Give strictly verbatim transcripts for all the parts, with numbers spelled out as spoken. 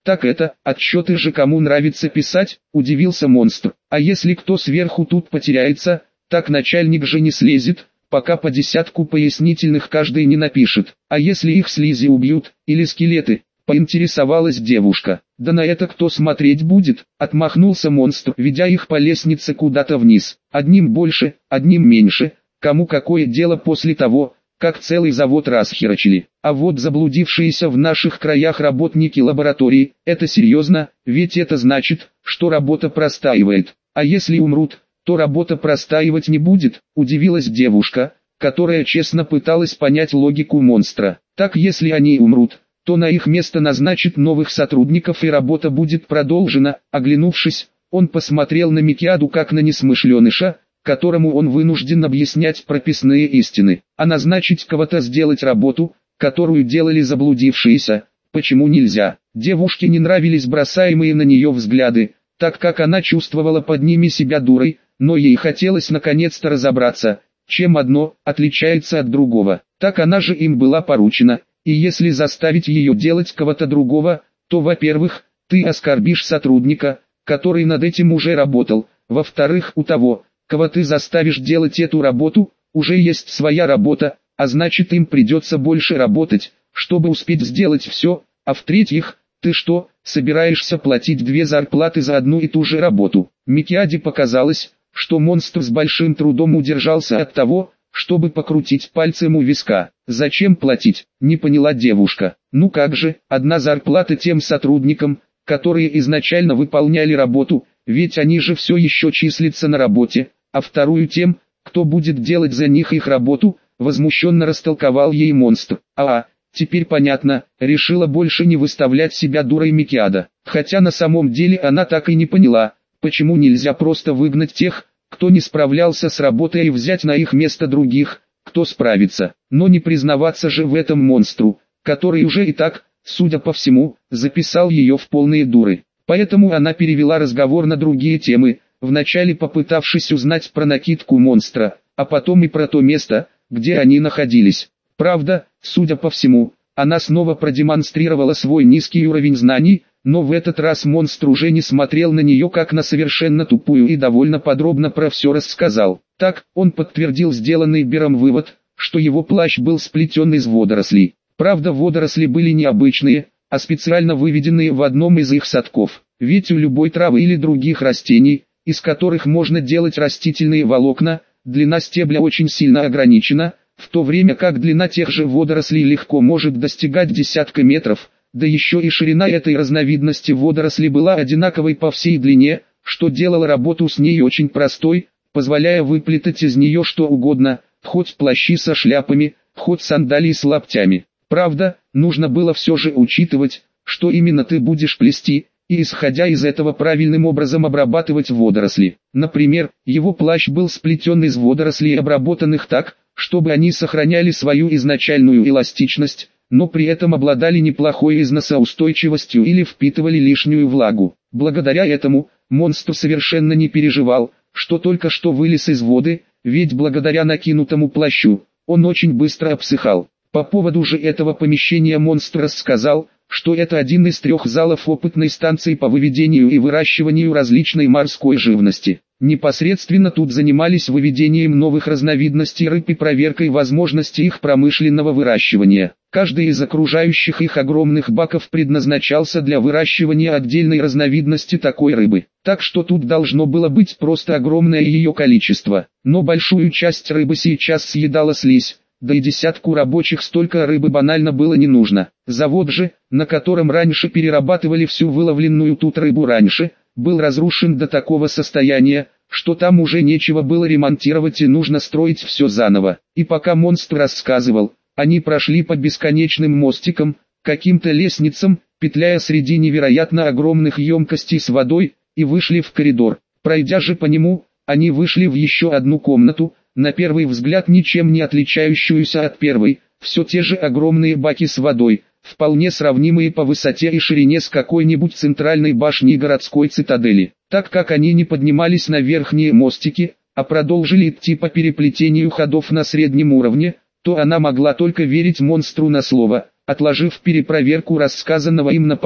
Так это, отчеты же кому нравится писать, удивился монстр. А если кто сверху тут потеряется, так начальник же не слезет, пока по десятку пояснительных каждый не напишет. А если их слизи убьют, или скелеты? Поинтересовалась девушка. Да на это кто смотреть будет? Отмахнулся монстр, ведя их по лестнице куда-то вниз. Одним больше, одним меньше, кому какое дело после того, как целый завод расхерачили. А вот заблудившиеся в наших краях работники лаборатории, это серьезно, ведь это значит, что работа простаивает. А если умрут, то работа простаивать не будет, удивилась девушка, которая честно пыталась понять логику монстра. Так если они умрут, то на их место назначат новых сотрудников и работа будет продолжена. Оглянувшись, он посмотрел на Микиаду как на несмышленыша, которому он вынужден объяснять прописные истины. А назначить кого-то сделать работу, которую делали заблудившиеся, почему нельзя? Девушке не нравились бросаемые на нее взгляды, так как она чувствовала под ними себя дурой, но ей хотелось наконец-то разобраться, чем одно отличается от другого. Так она же им была поручена, и если заставить ее делать кого-то другого, то, во-первых, ты оскорбишь сотрудника, который над этим уже работал, во-вторых, у того, кого ты заставишь делать эту работу, уже есть своя работа, а значит им придется больше работать, чтобы успеть сделать все, а в-третьих, ты что, собираешься платить две зарплаты за одну и ту же работу? Микиаде показалось, что монстр с большим трудом удержался от того, чтобы покрутить пальцем у виска. Зачем платить? Не поняла девушка. Ну как же, одна зарплата тем сотрудникам, которые изначально выполняли работу, ведь они же все еще числятся на работе, а вторую тем, кто будет делать за них их работу, возмущенно растолковал ей монстр. А, теперь понятно, решила больше не выставлять себя дурой Микиада. Хотя на самом деле она так и не поняла, почему нельзя просто выгнать тех, кто не справлялся с работой, и взять на их место других, кто справится. Но не признаваться же в этом монстру, который уже и так, судя по всему, записал ее в полные дуры. Поэтому она перевела разговор на другие темы, вначале попытавшись узнать про накидку монстра, а потом и про то место, где они находились. Правда, судя по всему, она снова продемонстрировала свой низкий уровень знаний, но в этот раз монстр уже не смотрел на нее как на совершенно тупую и довольно подробно про все рассказал. Так, он подтвердил сделанный Бером вывод, что его плащ был сплетен из водорослей. Правда, водоросли были необычные, а специально выведенные в одном из их садков. Ведь у любой травы или других растений, из которых можно делать растительные волокна, длина стебля очень сильно ограничена, в то время как длина тех же водорослей легко может достигать десятка метров, да еще и ширина этой разновидности водорослей была одинаковой по всей длине, что делало работу с ней очень простой, позволяя выплетать из нее что угодно, хоть плащи со шляпами, хоть сандалии с лаптями. Правда, нужно было все же учитывать, что именно ты будешь плести, и исходя из этого правильным образом обрабатывать водоросли. Например, его плащ был сплетен из водорослей, обработанных так, чтобы они сохраняли свою изначальную эластичность, но при этом обладали неплохой износоустойчивостью или впитывали лишнюю влагу. Благодаря этому, монстр совершенно не переживал, что только что вылез из воды, ведь благодаря накинутому плащу, он очень быстро обсыхал. По поводу же этого помещения монстр рассказал, что это один из трех залов опытной станции по выведению и выращиванию различной морской живности. Непосредственно тут занимались выведением новых разновидностей рыб и проверкой возможности их промышленного выращивания. Каждый из окружающих их огромных баков предназначался для выращивания отдельной разновидности такой рыбы. Так что тут должно было быть просто огромное ее количество. Но большую часть рыбы сейчас съедала слизь. Да и десятку рабочих столько рыбы банально было не нужно. Завод же, на котором раньше перерабатывали всю выловленную тут рыбу раньше, был разрушен до такого состояния, что там уже нечего было ремонтировать и нужно строить все заново. И пока монстр рассказывал, они прошли по бесконечным мостикам, каким-то лестницам, петляя среди невероятно огромных емкостей с водой, и вышли в коридор. Пройдя же по нему, они вышли в еще одну комнату, на первый взгляд ничем не отличающуюся от первой, все те же огромные баки с водой, вполне сравнимые по высоте и ширине с какой-нибудь центральной башней городской цитадели. Так как они не поднимались на верхние мостики, а продолжили идти по переплетению ходов на среднем уровне, то она могла только верить монстру на слово, отложив перепроверку рассказанного им на потом.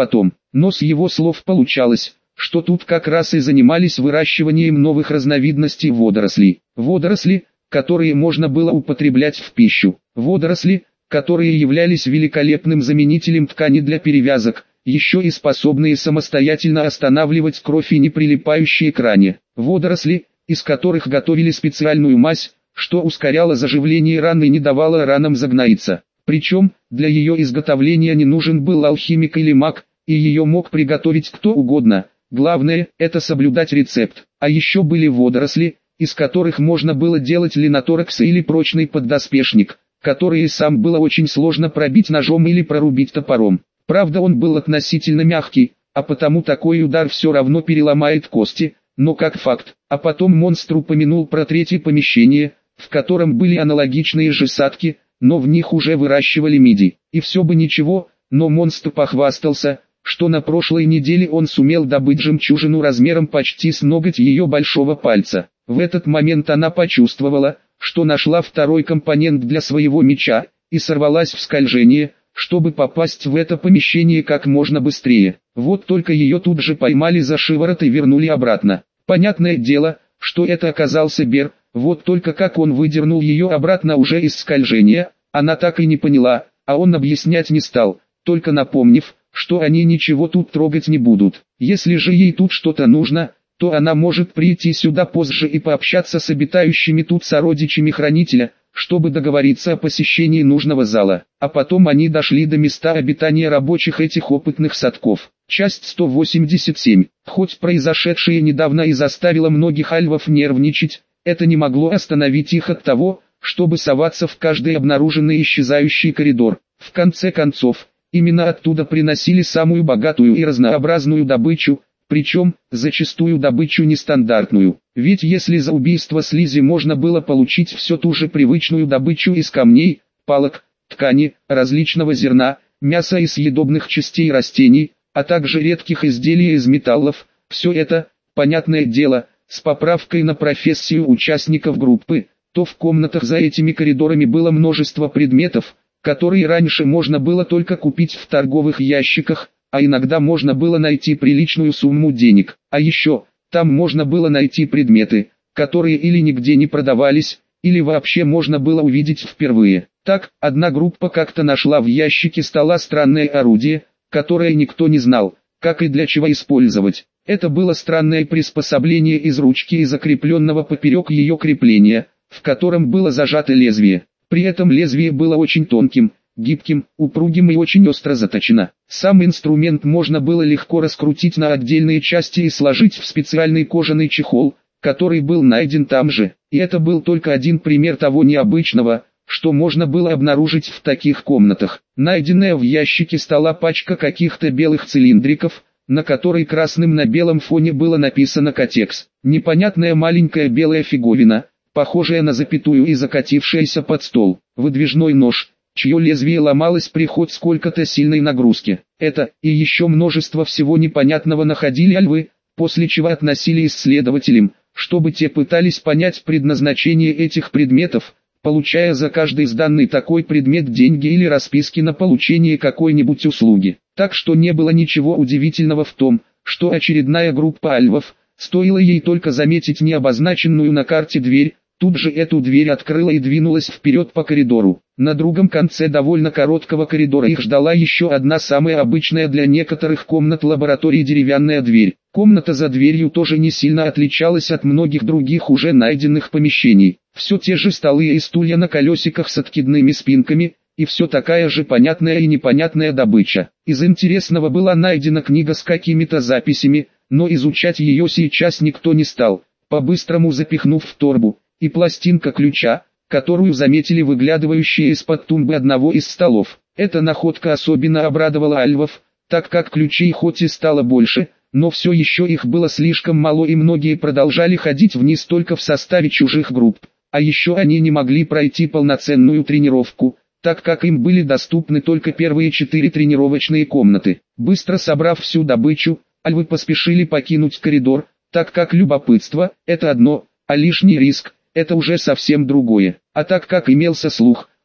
но с его слов получалось, что тут как раз и занимались выращиванием новых разновидностей водорослей. Водоросли, которые можно было употреблять в пищу. Водоросли, которые являлись великолепным заменителем ткани для перевязок, еще и способные самостоятельно останавливать кровь и не прилипающие к ране. Водоросли, из которых готовили специальную мазь, что ускоряло заживление ран и не давало ранам загноиться. Причем, для ее изготовления не нужен был алхимик или маг, и ее мог приготовить кто угодно. Главное, это соблюдать рецепт. А еще были водоросли, из которых можно было делать линоторакс или прочный поддоспешник, который и сам было очень сложно пробить ножом или прорубить топором. Правда, он был относительно мягкий, а потому такой удар все равно переломает кости, но как факт. А потом монстр упомянул про третье помещение, в котором были аналогичные же садки, но в них уже выращивали мидий. И все бы ничего, но монстр похвастался, что на прошлой неделе он сумел добыть жемчужину размером почти с ноготь ее большого пальца. В этот момент она почувствовала, что нашла второй компонент для своего меча, и сорвалась в скольжение, чтобы попасть в это помещение как можно быстрее. Вот только ее тут же поймали за шиворот и вернули обратно. Понятное дело, что это оказался Бер, вот только как он выдернул ее обратно уже из скольжения, она так и не поняла, а он объяснять не стал, только напомнив, что они ничего тут трогать не будут. Если же ей тут что-то нужно, то она может прийти сюда позже и пообщаться с обитающими тут сородичами хранителя, чтобы договориться о посещении нужного зала. А потом они дошли до места обитания рабочих этих опытных садков. Часть сто восемьдесят семь. Хоть произошедшее недавно и заставило многих альвов нервничать, это не могло остановить их от того, чтобы соваться в каждый обнаруженный исчезающий коридор. В конце концов, именно оттуда приносили самую богатую и разнообразную добычу, причем, зачастую добычу нестандартную. Ведь если за убийство слизи можно было получить все ту же привычную добычу из камней, палок, ткани, различного зерна, мяса и съедобных частей растений, а также редких изделий из металлов, все это, понятное дело, с поправкой на профессию участников группы, то в комнатах за этими коридорами было множество предметов, которые раньше можно было только купить в торговых ящиках, а иногда можно было найти приличную сумму денег. А еще, там можно было найти предметы, которые или нигде не продавались, или вообще можно было увидеть впервые. Так, одна группа как-то нашла в ящике стола странное орудие, которое никто не знал, как и для чего использовать. Это было странное приспособление из ручки и закрепленного поперек ее крепления, в котором было зажато лезвие. При этом лезвие было очень тонким, гибким, упругим и очень остро заточено. Сам инструмент можно было легко раскрутить на отдельные части и сложить в специальный кожаный чехол, который был найден там же. И это был только один пример того необычного, что можно было обнаружить в таких комнатах. Найденная в ящике стола пачка каких-то белых цилиндриков, на которой красным на белом фоне было написано «Котекс». Непонятная маленькая белая фиговина, похожая на запятую и закатившаяся под стол. Выдвижной нож, чье лезвие ломалось при хоть сколько-то сильной нагрузки. Это, и еще множество всего непонятного находили альвы, после чего относили исследователям, чтобы те пытались понять предназначение этих предметов, получая за каждый сданный такой предмет деньги или расписки на получение какой-нибудь услуги. Так что не было ничего удивительного в том, что очередная группа альвов, стоило ей только заметить необозначенную на карте дверь, тут же эту дверь открыла и двинулась вперед по коридору. На другом конце довольно короткого коридора их ждала еще одна самая обычная для некоторых комнат лаборатории деревянная дверь. Комната за дверью тоже не сильно отличалась от многих других уже найденных помещений. Все те же столы и стулья на колесиках с откидными спинками, и все такая же понятная и непонятная добыча. Из интересного была найдена книга с какими-то записями, но изучать ее сейчас никто не стал, по-быстрому запихнув в торбу, и пластинка ключа, которую заметили выглядывающие из-под тумбы одного из столов. Эта находка особенно обрадовала альвов, так как ключей хоть и стало больше, но все еще их было слишком мало и многие продолжали ходить вниз только в составе чужих групп. А еще они не могли пройти полноценную тренировку, так как им были доступны только первые четыре тренировочные комнаты. Быстро собрав всю добычу, альвы поспешили покинуть коридор, так как любопытство – это одно, а лишний риск – это уже совсем другое. А так как имелся слух,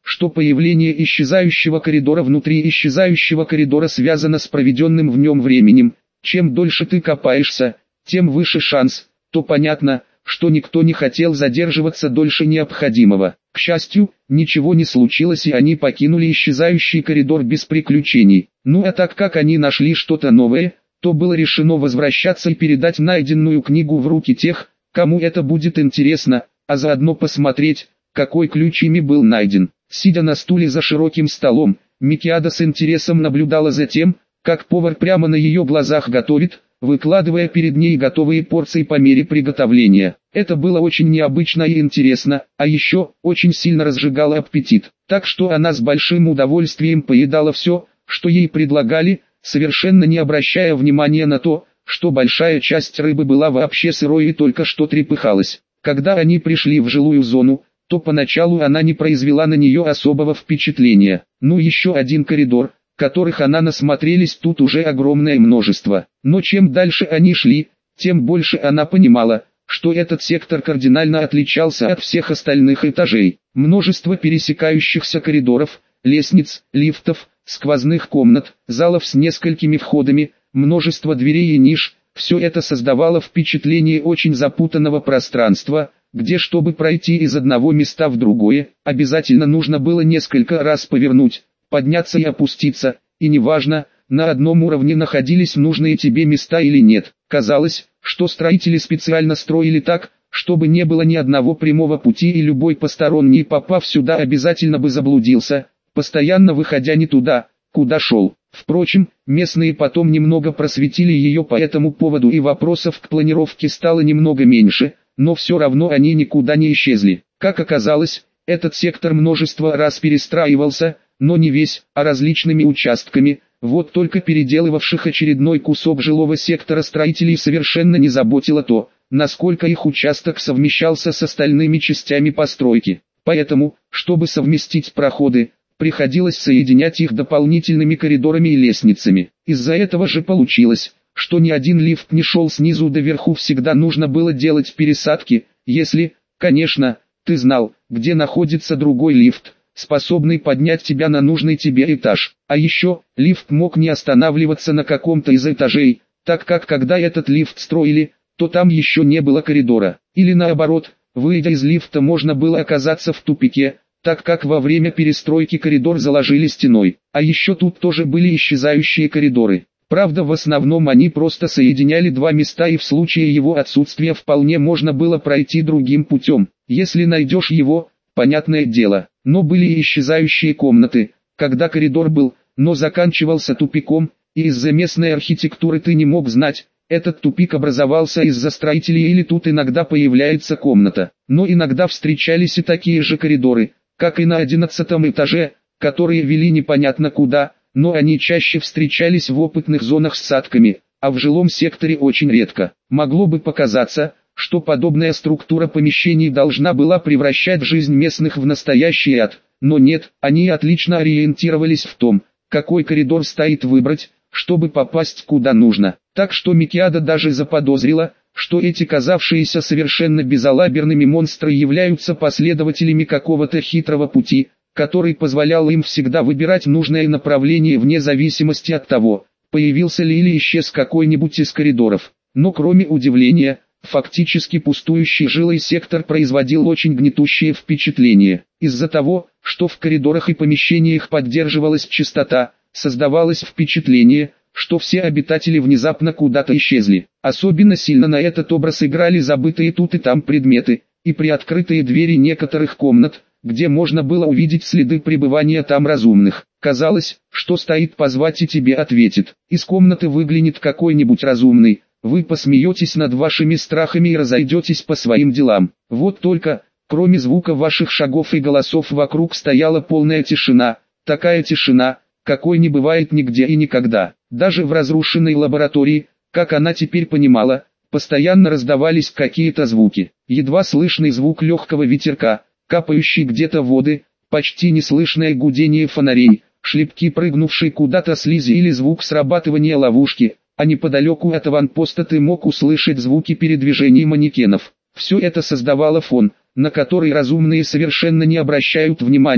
что появление исчезающего коридора внутри исчезающего коридора связано с проведенным в нем временем. Чем дольше ты копаешься, тем выше шанс, то понятно, что никто не хотел задерживаться дольше необходимого. К счастью, ничего не случилось и они покинули исчезающий коридор без приключений. Ну а так как они нашли что-то новое, то было решено возвращаться и передать найденную книгу в руки тех, кому это будет интересно, а заодно посмотреть, какой ключ ими был найден. Сидя на стуле за широким столом, Микиада с интересом наблюдала за тем, как повар прямо на ее глазах готовит, выкладывая перед ней готовые порции по мере приготовления. Это было очень необычно и интересно, а еще очень сильно разжигало аппетит. Так что она с большим удовольствием поедала все, что ей предлагали, совершенно не обращая внимания на то, что большая часть рыбы была вообще сырой и только что трепыхалась. Когда они пришли в жилую зону, то поначалу она не произвела на нее особого впечатления. Ну еще один коридор, которых она насмотрелись тут уже огромное множество. Но чем дальше они шли, тем больше она понимала, что этот сектор кардинально отличался от всех остальных этажей. Множество пересекающихся коридоров, лестниц, лифтов, сквозных комнат, залов с несколькими входами, множество дверей и ниш. Все это создавало впечатление очень запутанного пространства, где, чтобы пройти из одного места в другое, обязательно нужно было несколько раз повернуть, подняться и опуститься, и неважно, на одном уровне находились нужные тебе места или нет. Казалось, что строители специально строили так, чтобы не было ни одного прямого пути и любой посторонний, попав сюда, обязательно бы заблудился, постоянно выходя не туда, куда шел. Впрочем, местные потом немного просветили ее по этому поводу и вопросов к планировке стало немного меньше, но все равно они никуда не исчезли. Как оказалось, этот сектор множество раз перестраивался, но не весь, а различными участками. Вот только переделывавших очередной кусок жилого сектора строителей совершенно не заботило то, насколько их участок совмещался с остальными частями постройки. Поэтому, чтобы совместить проходы, приходилось соединять их дополнительными коридорами и лестницами. Из-за этого же получилось, что ни один лифт не шел снизу до верху, всегда нужно было делать пересадки, если, конечно, ты знал, где находится другой лифт, способный поднять тебя на нужный тебе этаж. А еще, лифт мог не останавливаться на каком-то из этажей, так как когда этот лифт строили, то там еще не было коридора. Или наоборот, выйдя из лифта можно было оказаться в тупике, так как во время перестройки коридор заложили стеной. А еще тут тоже были исчезающие коридоры. Правда, в основном они просто соединяли два места, и в случае его отсутствия вполне можно было пройти другим путем. Если найдешь его, понятное дело. Но были и исчезающие комнаты, когда коридор был, но заканчивался тупиком, и из-за местной архитектуры ты не мог знать, этот тупик образовался из-за строителей или тут иногда появляется комната. Но иногда встречались и такие же коридоры, как и на одиннадцатом этаже, которые вели непонятно куда, но они чаще встречались в опытных зонах с садками, а в жилом секторе очень редко. Могло бы показаться, что подобная структура помещений должна была превращать жизнь местных в настоящий ад, но нет, они отлично ориентировались в том, какой коридор стоит выбрать, чтобы попасть куда нужно. Так что Микиада даже заподозрила, что эти казавшиеся совершенно безалаберными монстры являются последователями какого-то хитрого пути, который позволял им всегда выбирать нужное направление вне зависимости от того, появился ли или исчез какой-нибудь из коридоров. Но кроме удивления, фактически пустующий жилой сектор производил очень гнетущее впечатление. Из-за того, что в коридорах и помещениях поддерживалась чистота, создавалось впечатление, что все обитатели внезапно куда-то исчезли. Особенно сильно на этот образ играли забытые тут и там предметы, и приоткрытые двери некоторых комнат, где можно было увидеть следы пребывания там разумных. Казалось, что стоит позвать и тебе ответит. Из комнаты выглянет какой-нибудь разумный, вы посмеетесь над вашими страхами и разойдетесь по своим делам. Вот только, кроме звука ваших шагов и голосов вокруг стояла полная тишина, такая тишина, какой не бывает нигде и никогда. Даже в разрушенной лаборатории, как она теперь понимала, постоянно раздавались какие-то звуки. Едва слышный звук легкого ветерка, капающий где-то воды, почти неслышное гудение фонарей, шлепки прыгнувшей куда-то слизи или звук срабатывания ловушки, а неподалеку от аванпоста ты мог услышать звуки передвижений манекенов. Все это создавало фон, на который разумные совершенно не обращают внимания,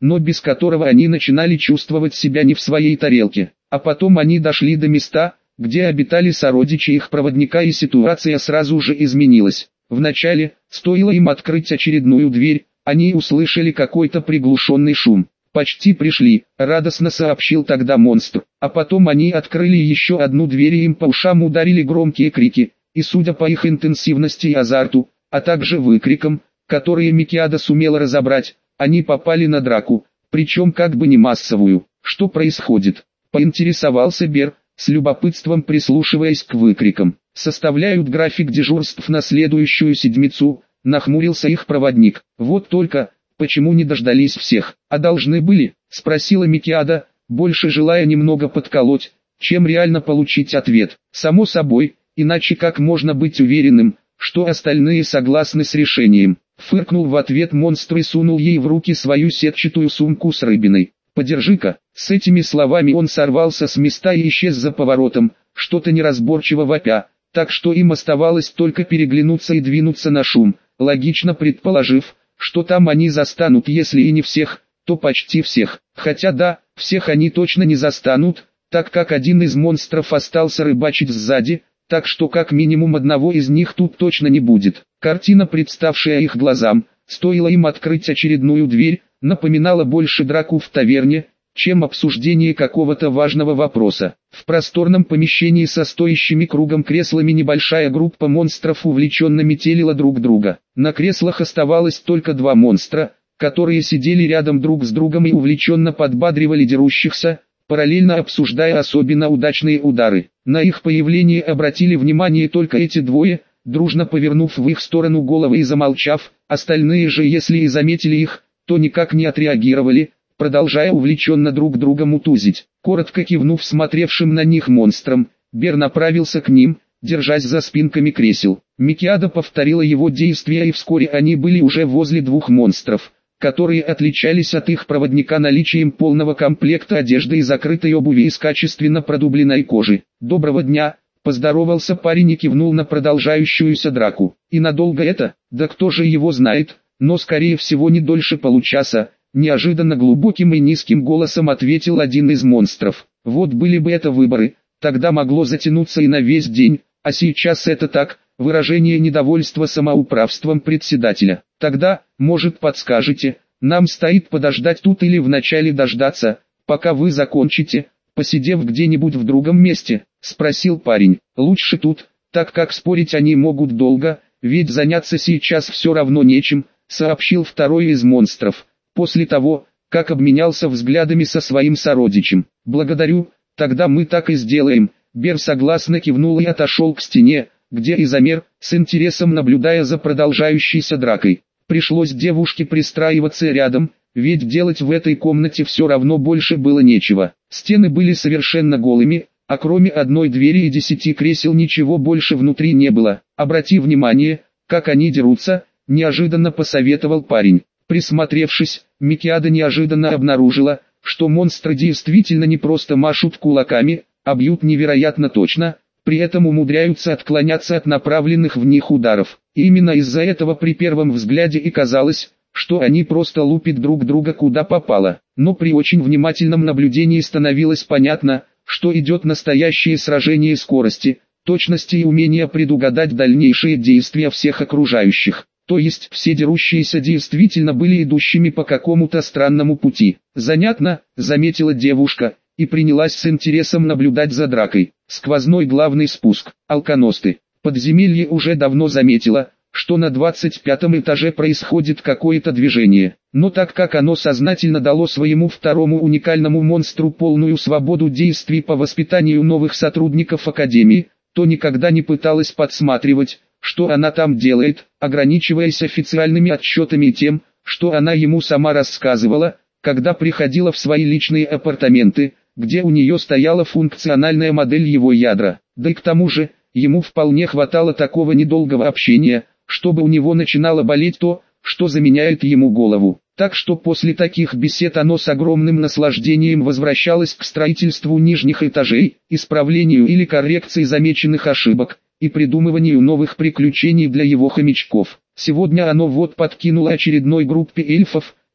но без которого они начинали чувствовать себя не в своей тарелке. А потом они дошли до места, где обитали сородичи их проводника, и ситуация сразу же изменилась. Вначале, стоило им открыть очередную дверь, они услышали какой-то приглушенный шум. «Почти пришли», — радостно сообщил тогда монстр. А потом они открыли еще одну дверь, и им по ушам ударили громкие крики, и судя по их интенсивности и азарту, а также выкрикам, которые Микиада сумела разобрать, они попали на драку, причем как бы не массовую. «Что происходит?» — поинтересовался Бер, с любопытством прислушиваясь к выкрикам. «Составляют график дежурств на следующую седмицу», — нахмурился их проводник. «Вот только, почему не дождались всех, а должны были?» — спросила Микиада, больше желая немного подколоть, чем реально получить ответ. «Само собой, иначе как можно быть уверенным, что остальные согласны с решением?» — фыркнул в ответ монстр и сунул ей в руки свою сетчатую сумку с рыбиной. «Подержи-ка». С этими словами он сорвался с места и исчез за поворотом, что-то неразборчиво вопя, так что им оставалось только переглянуться и двинуться на шум, логично предположив, что там они застанут, если и не всех, то почти всех. Хотя да, всех они точно не застанут, так как один из монстров остался рыбачить сзади, так что как минимум одного из них тут точно не будет. Картина, представшая их глазам, стоило им открыть очередную дверь, напоминала больше драку в таверне, чем обсуждение какого-то важного вопроса. В просторном помещении со стоящими кругом креслами небольшая группа монстров увлеченно метелила друг друга. На креслах оставалось только два монстра, которые сидели рядом друг с другом и увлеченно подбадривали дерущихся, параллельно обсуждая особенно удачные удары. На их появление обратили внимание только эти двое, дружно повернув в их сторону головы и замолчав, остальные же, если и заметили их, то никак не отреагировали, продолжая увлеченно друг друга мутузить. Коротко кивнув смотревшим на них монстрам, Бер направился к ним, держась за спинками кресел. Микиада повторила его действия, и вскоре они были уже возле двух монстров, которые отличались от их проводника наличием полного комплекта одежды и закрытой обуви из качественно продубленной кожи. «Доброго дня!» — поздоровался парень и кивнул на продолжающуюся драку. «И надолго это? Да кто же его знает, но скорее всего не дольше получаса», — неожиданно глубоким и низким голосом ответил один из монстров. «Вот были бы это выборы, тогда могло затянуться и на весь день, а сейчас это так, выражение недовольства самоуправством председателя. Тогда, может, подскажете, нам стоит подождать тут или вначале дождаться, пока вы закончите, посидев где-нибудь в другом месте?» — спросил парень. «Лучше тут, так как спорить они могут долго, ведь заняться сейчас все равно нечем», — сообщил второй из монстров, после того, как обменялся взглядами со своим сородичем. «Благодарю, тогда мы так и сделаем». Бер согласно кивнул и отошел к стене, где и замер, с интересом наблюдая за продолжающейся дракой. Пришлось девушке пристраиваться рядом, ведь делать в этой комнате все равно больше было нечего. Стены были совершенно голыми, а кроме одной двери и десяти кресел ничего больше внутри не было. «Обрати внимание, как они дерутся», — неожиданно посоветовал парень. Присмотревшись, Микиада неожиданно обнаружила, что монстры действительно не просто машут кулаками, а бьют невероятно точно, при этом умудряются отклоняться от направленных в них ударов. И именно из-за этого при первом взгляде и казалось, что они просто лупят друг друга куда попало. Но при очень внимательном наблюдении становилось понятно, что идет настоящее сражение скорости, точности и умения предугадать дальнейшие действия всех окружающих. То есть все дерущиеся действительно были идущими по какому-то странному пути. «Занятно», — заметила девушка, и принялась с интересом наблюдать за дракой. Сквозной главный спуск. Алконосты. Подземелье уже давно заметило, что на двадцать пятом этаже происходит какое-то движение. Но так как оно сознательно дало своему второму уникальному монстру полную свободу действий по воспитанию новых сотрудников Академии, то никогда не пыталась подсматривать, что она там делает, ограничиваясь официальными отчетами и тем, что она ему сама рассказывала, когда приходила в свои личные апартаменты, где у нее стояла функциональная модель его ядра. Да и к тому же, ему вполне хватало такого недолгого общения, чтобы у него начинало болеть то, что заменяет ему голову. Так что после таких бесед оно с огромным наслаждением возвращалось к строительству нижних этажей, исправлению или коррекции замеченных ошибок, и придумыванию новых приключений для его хомячков. Сегодня оно вот подкинуло очередной группе эльфов,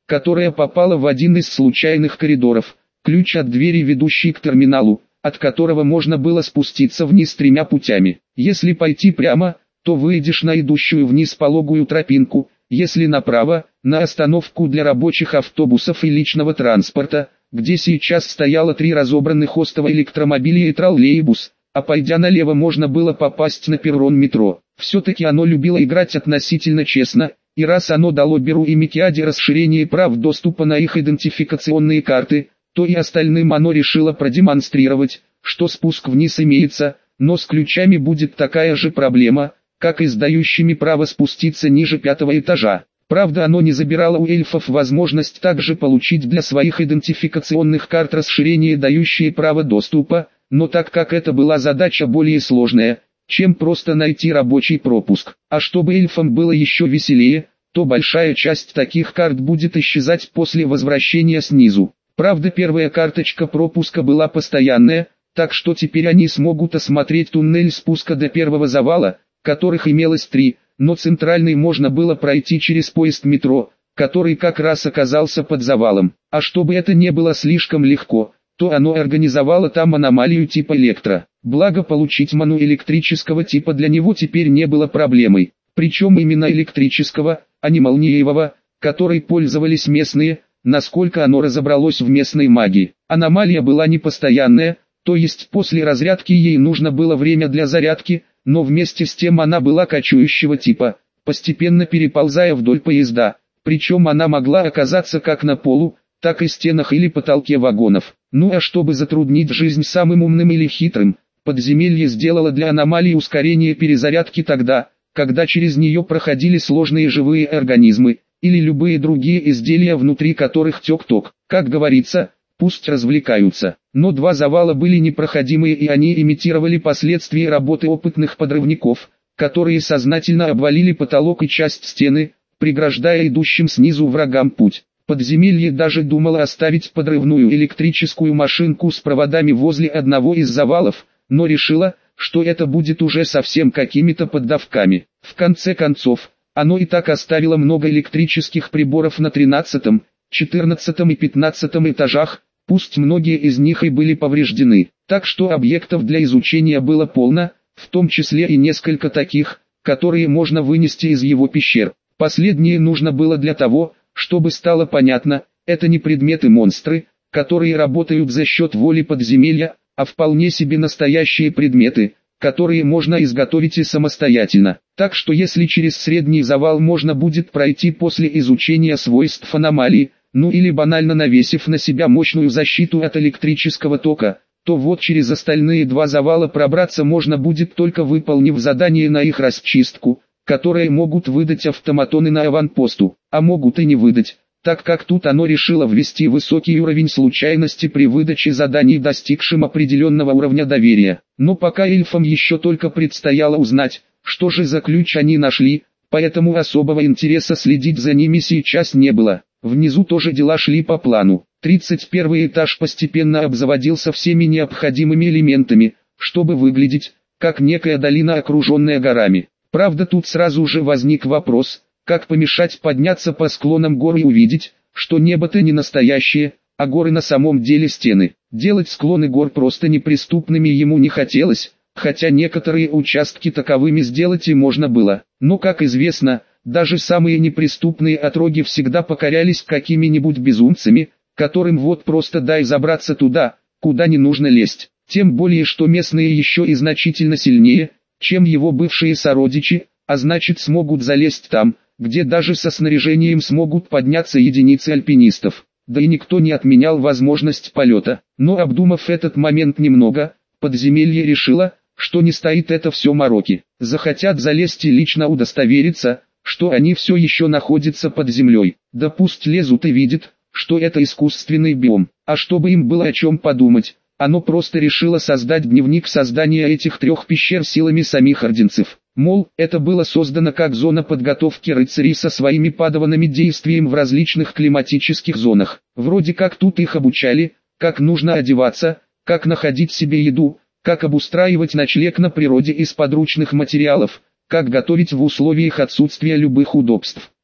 которая попала в один из случайных коридоров, ключ от двери, ведущей к терминалу, от которого можно было спуститься вниз тремя путями. Если пойти прямо, то выйдешь на идущую вниз пологую тропинку, если направо, на остановку для рабочих автобусов и личного транспорта, где сейчас стояло три разобранных остова электромобиля и троллейбус, а пойдя налево можно было попасть на перрон метро. Все-таки оно любило играть относительно честно, и раз оно дало Беру и Микиаде расширение прав доступа на их идентификационные карты, то и остальным оно решило продемонстрировать, что спуск вниз имеется, но с ключами будет такая же проблема, как и с дающими право спуститься ниже пятого этажа. Правда, оно не забирало у эльфов возможность также получить для своих идентификационных карт расширение, дающие право доступа, но так как это была задача более сложная, чем просто найти рабочий пропуск. А чтобы эльфам было еще веселее, то большая часть таких карт будет исчезать после возвращения снизу. Правда, первая карточка пропуска была постоянная, так что теперь они смогут осмотреть туннель спуска до первого завала, которых имелось три, но центральный можно было пройти через поезд метро, который как раз оказался под завалом. А чтобы это не было слишком легко, то оно организовало там аномалию типа электро. Благо, получить ману электрического типа для него теперь не было проблемой. Причем именно электрического, а не молниевого, которой пользовались местные, насколько оно разобралось в местной магии. Аномалия была непостоянная, то есть после разрядки ей нужно было время для зарядки, но вместе с тем она была кочующего типа, постепенно переползая вдоль поезда, причем она могла оказаться как на полу, так и стенах или потолке вагонов. Ну а чтобы затруднить жизнь самым умным или хитрым, подземелье сделало для аномалии ускорение перезарядки тогда, когда через нее проходили сложные живые организмы, или любые другие изделия, внутри которых тек ток. Как говорится, пусть развлекаются. Но два завала были непроходимые, и они имитировали последствия работы опытных подрывников, которые сознательно обвалили потолок и часть стены, преграждая идущим снизу врагам путь. Подземелье даже думало оставить подрывную электрическую машинку с проводами возле одного из завалов, но решило, что это будет уже совсем какими-то поддавками. В конце концов, оно и так оставило много электрических приборов на тринадцатом, четырнадцатом и пятнадцатом этажах, пусть многие из них и были повреждены. Так что объектов для изучения было полно, в том числе и несколько таких, которые можно вынести из его пещер. Последнее нужно было для того, чтобы стало понятно, это не предметы-монстры, которые работают за счет воли подземелья, а вполне себе настоящие предметы, которые можно изготовить и самостоятельно. Так что если через средний завал можно будет пройти после изучения свойств аномалии, ну или банально навесив на себя мощную защиту от электрического тока, то вот через остальные два завала пробраться можно будет только выполнив задание на их расчистку, которые могут выдать автоматоны на аванпосту, а могут и не выдать, так как тут оно решило ввести высокий уровень случайности при выдаче заданий, достигшим определенного уровня доверия. Но пока эльфам еще только предстояло узнать, что же за ключ они нашли, поэтому особого интереса следить за ними сейчас не было. Внизу тоже дела шли по плану. тридцать первый этаж постепенно обзаводился всеми необходимыми элементами, чтобы выглядеть, как некая долина, окруженная горами. Правда, тут сразу же возник вопрос, как помешать подняться по склонам гор и увидеть, что небо-то не настоящее, а горы на самом деле стены. Делать склоны гор просто неприступными ему не хотелось, хотя некоторые участки таковыми сделать и можно было. Но, как известно, даже самые неприступные отроги всегда покорялись какими-нибудь безумцами, которым вот просто дай забраться туда, куда не нужно лезть. Тем более, что местные еще и значительно сильнее, чем его бывшие сородичи, а значит смогут залезть там, где даже со снаряжением смогут подняться единицы альпинистов. Да и никто не отменял возможность полета. Но обдумав этот момент немного, подземелье решило, что не стоит это все мороки. Захотят залезть и лично удостовериться, что они все еще находятся под землей. Да пусть лезут и видят, что это искусственный биом. А чтобы им было о чем подумать, оно просто решило создать дневник создания этих трех пещер силами самих орденцев. Мол, это было создано как зона подготовки рыцарей со своими падаванами действием в различных климатических зонах. Вроде как тут их обучали, как нужно одеваться, как находить себе еду, как обустраивать ночлег на природе из подручных материалов, как готовить в условиях отсутствия любых удобств.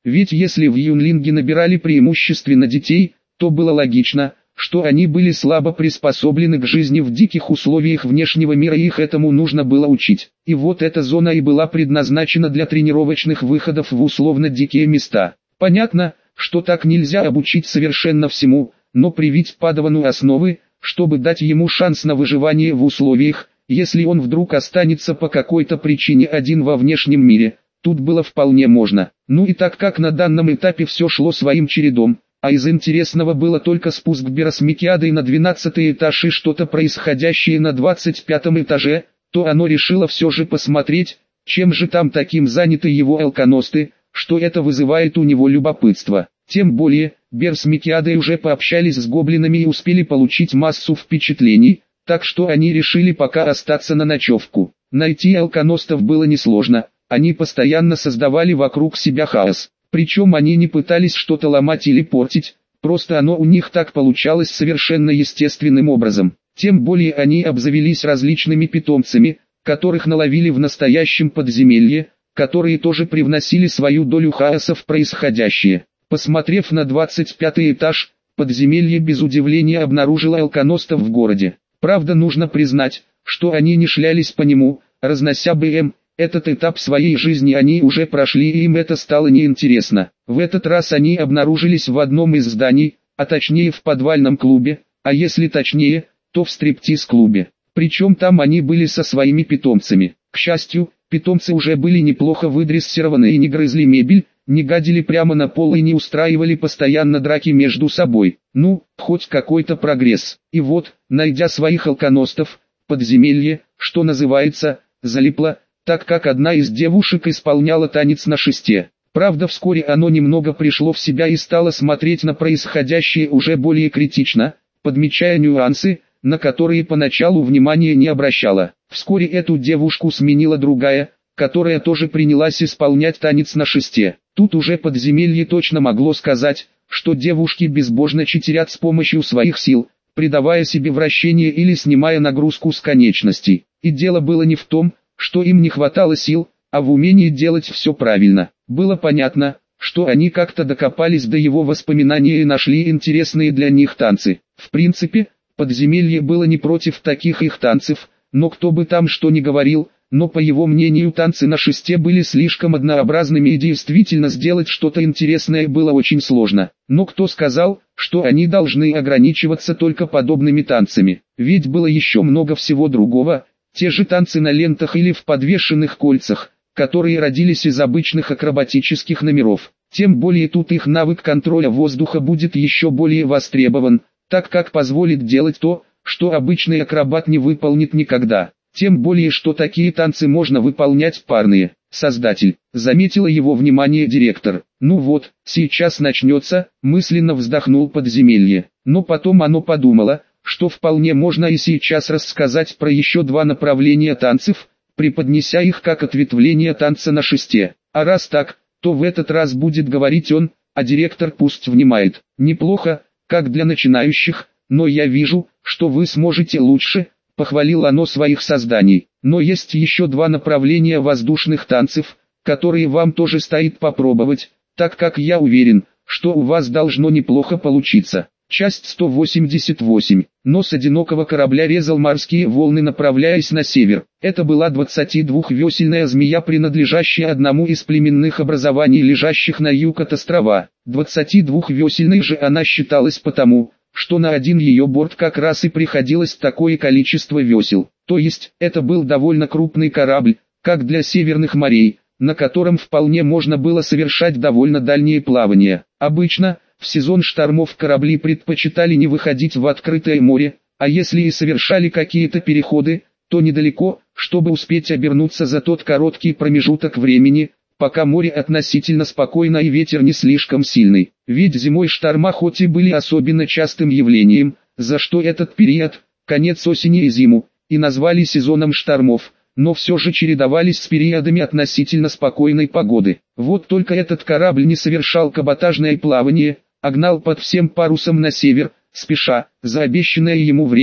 Ведь если в Юнлинге набирали преимущественно детей, то было логично, что они были слабо приспособлены к жизни в диких условиях внешнего мира и их этому нужно было учить. И вот эта зона и была предназначена для тренировочных выходов в условно дикие места. Понятно, что так нельзя обучить совершенно всему, но привить падавану основы, чтобы дать ему шанс на выживание в условиях, если он вдруг останется по какой-то причине один во внешнем мире, тут было вполне можно. Ну и так как на данном этапе все шло своим чередом, а из интересного было только спуск Берасмикиадой на двенадцатый этаж и что-то происходящее на двадцать пятом этаже, то оно решило все же посмотреть, чем же там таким заняты его алконосты, что это вызывает у него любопытство. Тем более, Бер с Микиадой уже пообщались с гоблинами и успели получить массу впечатлений, так что они решили пока остаться на ночевку. Найти алконостов было несложно, они постоянно создавали вокруг себя хаос. Причем они не пытались что-то ломать или портить, просто оно у них так получалось совершенно естественным образом. Тем более они обзавелись различными питомцами, которых наловили в настоящем подземелье, которые тоже привносили свою долю хаоса в происходящее. Посмотрев на двадцать пятый этаж, подземелье без удивления обнаружило алконостов в городе. Правда, нужно признать, что они не шлялись по нему, разнося БМ. Этот этап своей жизни они уже прошли и им это стало неинтересно. В этот раз они обнаружились в одном из зданий, а точнее в подвальном клубе, а если точнее, то в стриптиз-клубе. Причем там они были со своими питомцами. К счастью, питомцы уже были неплохо выдрессированы и не грызли мебель, не гадили прямо на пол и не устраивали постоянно драки между собой. Ну, хоть какой-то прогресс. И вот, найдя своих алконостов, подземелье, что называется, залипло, так как одна из девушек исполняла танец на шесте. Правда, вскоре оно немного пришло в себя и стало смотреть на происходящее уже более критично, подмечая нюансы, на которые поначалу внимания не обращала. Вскоре эту девушку сменила другая, которая тоже принялась исполнять танец на шесте. Тут уже подземелье точно могло сказать, что девушки безбожно читерят с помощью своих сил, придавая себе вращение или снимая нагрузку с конечностей. И дело было не в том, что им не хватало сил, а в умении делать все правильно. Было понятно, что они как-то докопались до его воспоминаний и нашли интересные для них танцы. В принципе, подземелье было не против таких их танцев, но кто бы там что ни говорил, но по его мнению танцы на шесте были слишком однообразными и действительно сделать что-то интересное было очень сложно. Но кто сказал, что они должны ограничиваться только подобными танцами? Ведь было еще много всего другого. Те же танцы на лентах или в подвешенных кольцах, которые родились из обычных акробатических номеров. Тем более тут их навык контроля воздуха будет еще более востребован, так как позволит делать то, что обычный акробат не выполнит никогда. Тем более что такие танцы можно выполнять парные. Создатель, заметила его внимание директор. Ну вот, сейчас начнется, мысленно вздохнул подземелье. Но потом оно подумало, что вполне можно и сейчас рассказать про еще два направления танцев, преподнеся их как ответвление танца на шесте. А раз так, то в этот раз будет говорить он, а директор пусть внимает. Неплохо, как для начинающих, но я вижу, что вы сможете лучше, похвалил оно своих созданий. Но есть еще два направления воздушных танцев, которые вам тоже стоит попробовать, так как я уверен, что у вас должно неплохо получиться. Часть сто восемьдесят восемь. Нос одинокого корабля резал морские волны, направляясь на север. Это была двадцатидвухвесельная змея, принадлежащая одному из племенных образований, лежащих на юг от острова. двадцатидвухвесельной же она считалась потому, что на один ее борт как раз и приходилось такое количество весел. То есть, это был довольно крупный корабль, как для северных морей, на котором вполне можно было совершать довольно дальние плавания. Обычно, в сезон штормов корабли предпочитали не выходить в открытое море, а если и совершали какие-то переходы, то недалеко, чтобы успеть обернуться за тот короткий промежуток времени, пока море относительно спокойно и ветер не слишком сильный. Ведь зимой шторма хоть и были особенно частым явлением, за что этот период, конец осени и зиму, и назвали сезоном штормов, но все же чередовались с периодами относительно спокойной погоды. Вот только этот корабль не совершал каботажное плавание, а гнал под всем парусом на север, спеша, за обещанное ему время.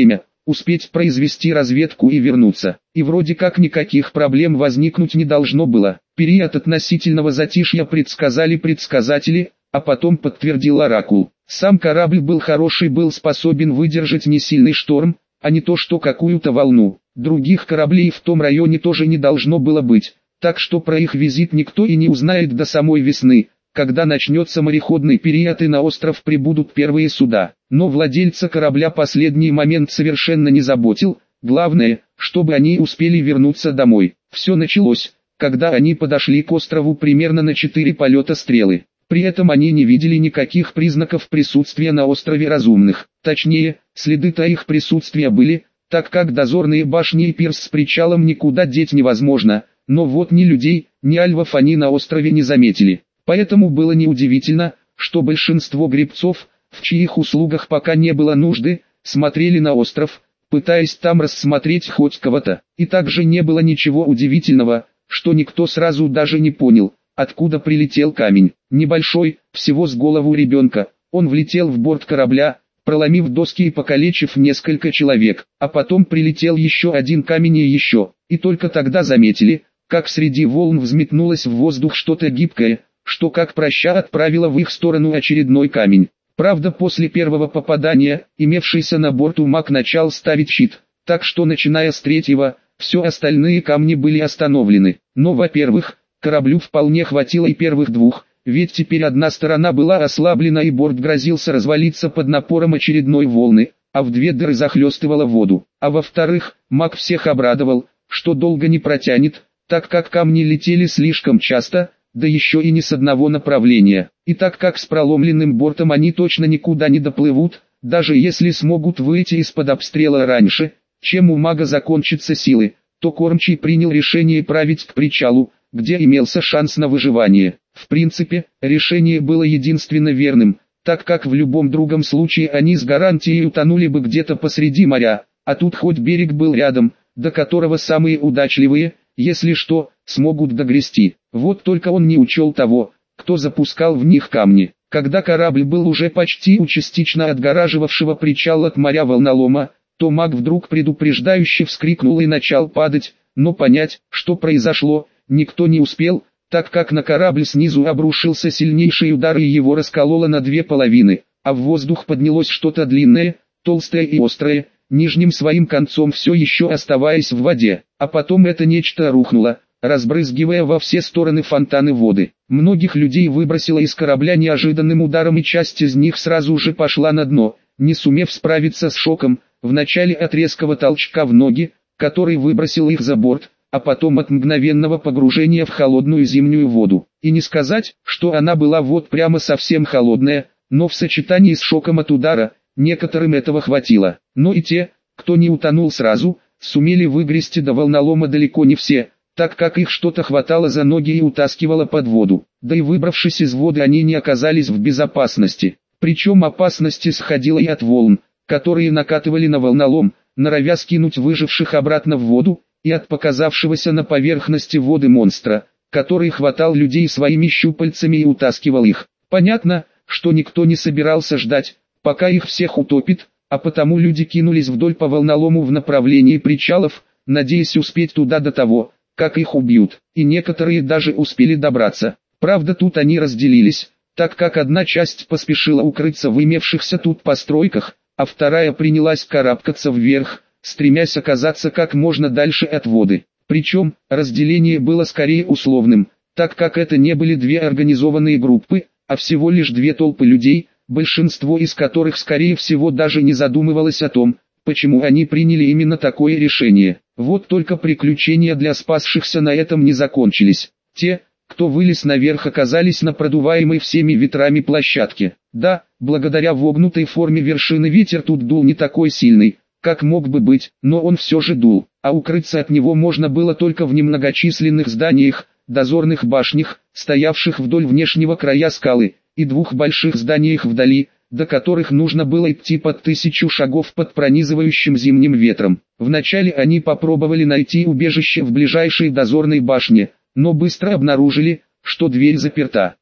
успеть произвести разведку и вернуться. И вроде как никаких проблем возникнуть не должно было. Период относительного затишья предсказали предсказатели, а потом подтвердил оракул. Сам корабль был хороший, был способен выдержать несильный шторм, а не то что какую-то волну. Других кораблей в том районе тоже не должно было быть, так что про их визит никто и не узнает до самой весны, когда начнется мореходный период и на остров прибудут первые суда. Но владельца корабля последний момент совершенно не заботил, главное, чтобы они успели вернуться домой. Все началось, когда они подошли к острову примерно на четыре полета стрелы. При этом они не видели никаких признаков присутствия на острове разумных. Точнее, следы-то их присутствия были, так как дозорные башни и пирс с причалом никуда деть невозможно, но вот ни людей, ни альвов они на острове не заметили. Поэтому было неудивительно, что большинство гребцов, в чьих услугах пока не было нужды, смотрели на остров, пытаясь там рассмотреть хоть кого-то. И также не было ничего удивительного, что никто сразу даже не понял, откуда прилетел камень. Небольшой, всего с голову ребенка, он влетел в борт корабля, проломив доски и покалечив несколько человек, а потом прилетел еще один камень и еще, и только тогда заметили, как среди волн взметнулось в воздух что-то гибкое, что как проща отправило в их сторону очередной камень. Правда, после первого попадания, имевшийся на борту маг начал ставить щит, так что начиная с третьего, все остальные камни были остановлены. Но, во-первых, кораблю вполне хватило и первых двух, ведь теперь одна сторона была ослаблена и борт грозился развалиться под напором очередной волны, а в две дыры захлестывала воду. А во-вторых, маг всех обрадовал, что долго не протянет, так как камни летели слишком часто, да еще и не с одного направления. И так как с проломленным бортом они точно никуда не доплывут, даже если смогут выйти из-под обстрела раньше, чем у мага закончатся силы, то кормчий принял решение править к причалу, где имелся шанс на выживание. В принципе, решение было единственно верным, так как в любом другом случае они с гарантией утонули бы где-то посреди моря, а тут хоть берег был рядом, до которого самые удачливые, если что, смогут догрести. Вот только он не учел того, кто запускал в них камни. Когда корабль был уже почти у частично отгораживавшего причал от моря волнолома, то маг вдруг предупреждающе вскрикнул и начал падать, но понять, что произошло, никто не успел, так как на корабль снизу обрушился сильнейший удар и его раскололо на две половины, а в воздух поднялось что-то длинное, толстое и острое, нижним своим концом все еще оставаясь в воде, а потом это нечто рухнуло, разбрызгивая во все стороны фонтаны воды. Многих людей выбросило из корабля неожиданным ударом и часть из них сразу же пошла на дно, не сумев справиться с шоком, вначале от резкого толчка в ноги, который выбросил их за борт, а потом от мгновенного погружения в холодную зимнюю воду. И не сказать, что она была вот прямо совсем холодная, но в сочетании с шоком от удара, некоторым этого хватило. Но и те, кто не утонул сразу, сумели выгрести до волнолома далеко не все, так как их что-то хватало за ноги и утаскивало под воду. Да и выбравшись из воды они не оказались в безопасности. Причем опасность исходила и от волн, которые накатывали на волнолом, норовя скинуть выживших обратно в воду, и от показавшегося на поверхности воды монстра, который хватал людей своими щупальцами и утаскивал их. Понятно, что никто не собирался ждать, пока их всех утопит, а потому люди кинулись вдоль по волнолому в направлении причалов, надеясь успеть туда до того, как их убьют, и некоторые даже успели добраться. Правда, тут они разделились, так как одна часть поспешила укрыться в имевшихся тут постройках, а вторая принялась карабкаться вверх, стремясь оказаться как можно дальше от воды. Причем, разделение было скорее условным, так как это не были две организованные группы, а всего лишь две толпы людей, большинство из которых скорее всего даже не задумывалось о том, почему они приняли именно такое решение. Вот только приключения для спасшихся на этом не закончились. Те, кто вылез наверх, оказались на продуваемой всеми ветрами площадке. Да, благодаря вогнутой форме вершины ветер тут дул не такой сильный, как мог бы быть, но он все же дул, а укрыться от него можно было только в немногочисленных зданиях, дозорных башнях, стоявших вдоль внешнего края скалы, и двух больших зданиях вдали, до которых нужно было идти под тысячу шагов под пронизывающим зимним ветром. Вначале они попробовали найти убежище в ближайшей дозорной башне, но быстро обнаружили, что дверь заперта.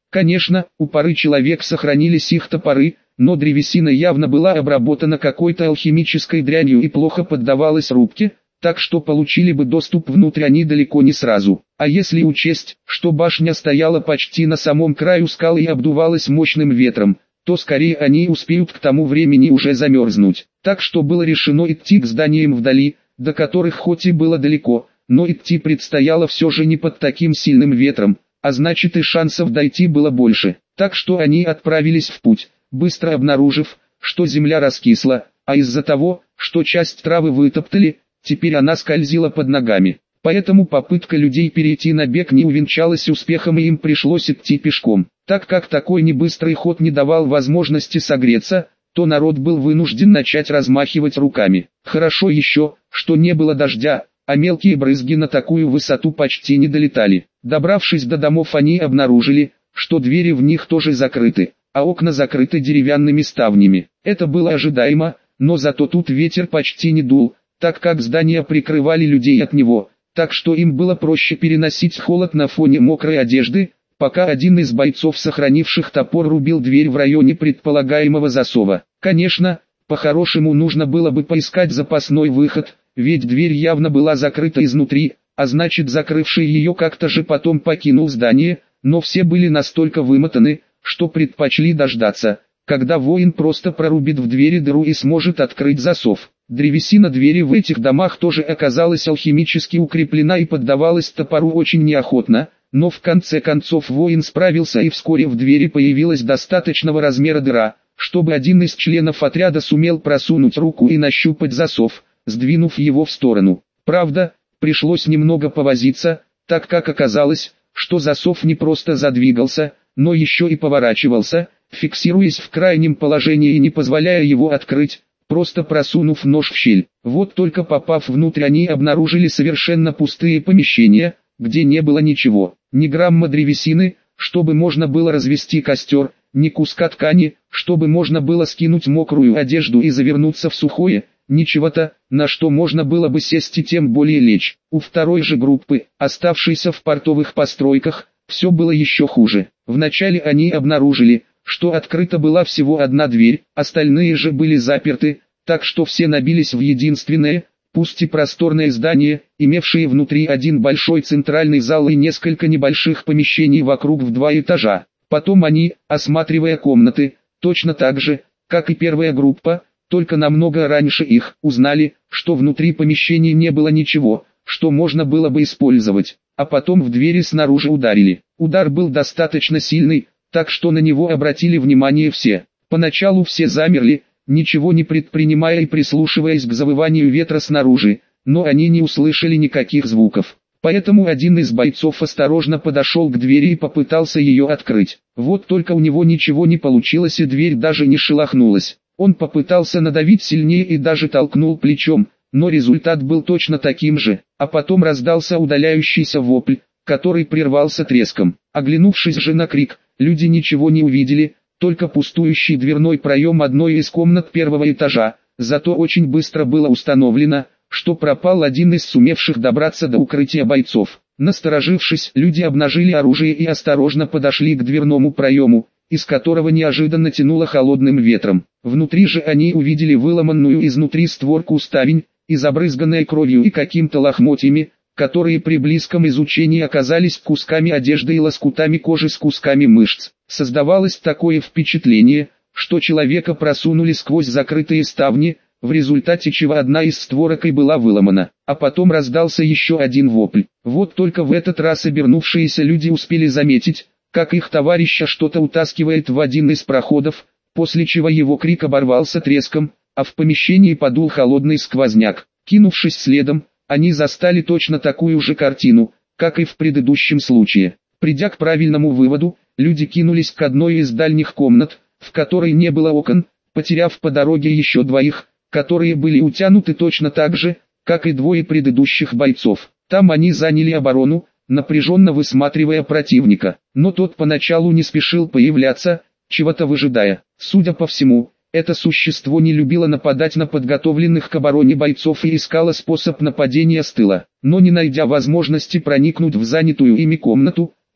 Конечно, у пары человек сохранились их топоры, но древесина явно была обработана какой-то алхимической дрянью и плохо поддавалась рубке, так что получили бы доступ внутрь они далеко не сразу. А если учесть, что башня стояла почти на самом краю скалы и обдувалась мощным ветром, то скорее они успеют к тому времени уже замерзнуть. Так что было решено идти к зданиям вдали, до которых хоть и было далеко, но идти предстояло все же не под таким сильным ветром, а значит и шансов дойти было больше. Так что они отправились в путь, быстро обнаружив, что земля раскисла, а из-за того, что часть травы вытоптали, теперь она скользила под ногами. Поэтому попытка людей перейти на бег не увенчалась успехом и им пришлось идти пешком. Так как такой небыстрый ход не давал возможности согреться, то народ был вынужден начать размахивать руками. Хорошо еще, что не было дождя, а мелкие брызги на такую высоту почти не долетали. Добравшись до домов, они обнаружили, что двери в них тоже закрыты, а окна закрыты деревянными ставнями. Это было ожидаемо, но зато тут ветер почти не дул, так как здания прикрывали людей от него, так что им было проще переносить холод на фоне мокрой одежды, пока один из бойцов, сохранивших топор, рубил дверь в районе предполагаемого засова. Конечно, по-хорошему нужно было бы поискать запасной выход, ведь дверь явно была закрыта изнутри, а значит закрывший ее как-то же потом покинул здание, но все были настолько вымотаны, что предпочли дождаться, когда воин просто прорубит в двери дыру и сможет открыть засов. Древесина двери в этих домах тоже оказалась алхимически укреплена и поддавалась топору очень неохотно, но в конце концов воин справился и вскоре в двери появилась достаточного размера дыра, чтобы один из членов отряда сумел просунуть руку и нащупать засов, сдвинув его в сторону. Правда, пришлось немного повозиться, так как оказалось, что засов не просто задвигался, но еще и поворачивался, фиксируясь в крайнем положении и не позволяя его открыть, просто просунув нож в щель. Вот только попав внутрь, они обнаружили совершенно пустые помещения, где не было ничего, ни грамма древесины, чтобы можно было развести костер, ни куска ткани, чтобы можно было скинуть мокрую одежду и завернуться в сухое, ничего-то, на что можно было бы сесть и тем более лечь. У второй же группы, оставшейся в портовых постройках, все было еще хуже. Вначале они обнаружили, что открыта была всего одна дверь, остальные же были заперты, так что все набились в единственное, пусть и просторное здание, имевшее внутри один большой центральный зал и несколько небольших помещений вокруг в два этажа. Потом они, осматривая комнаты, точно так же, как и первая группа, только намного раньше их, узнали, что внутри помещений не было ничего, что можно было бы использовать, а потом в двери снаружи ударили. Удар был достаточно сильный, так что на него обратили внимание все. Поначалу все замерли, ничего не предпринимая и прислушиваясь к завыванию ветра снаружи, но они не услышали никаких звуков. Поэтому один из бойцов осторожно подошел к двери и попытался ее открыть. Вот только у него ничего не получилось и дверь даже не шелохнулась. Он попытался надавить сильнее и даже толкнул плечом, но результат был точно таким же, а потом раздался удаляющийся вопль, который прервался треском. Оглянувшись же на крик, люди ничего не увидели, только пустующий дверной проем одной из комнат первого этажа, зато очень быстро было установлено, что пропал один из сумевших добраться до укрытия бойцов. Насторожившись, люди обнажили оружие и осторожно подошли к дверному проему, из которого неожиданно тянуло холодным ветром. Внутри же они увидели выломанную изнутри створку ставень, и забрызганной кровью и каким-то лохмотьями, которые при близком изучении оказались кусками одежды и лоскутами кожи с кусками мышц. Создавалось такое впечатление, что человека просунули сквозь закрытые ставни, в результате чего одна из створок и была выломана. А потом раздался еще один вопль. Вот только в этот раз обернувшиеся люди успели заметить, как их товарища что-то утаскивает в один из проходов, после чего его крик оборвался треском, а в помещении подул холодный сквозняк. Кинувшись следом, они застали точно такую же картину, как и в предыдущем случае. Придя к правильному выводу, люди кинулись к одной из дальних комнат, в которой не было окон, потеряв по дороге еще двоих, которые были утянуты точно так же, как и двое предыдущих бойцов. Там они заняли оборону, напряженно высматривая противника, но тот поначалу не спешил появляться, чего-то выжидая. Судя по всему, это существо не любило нападать на подготовленных к обороне бойцов и искало способ нападения с тыла. Но не найдя возможности проникнуть в занятую ими комнату,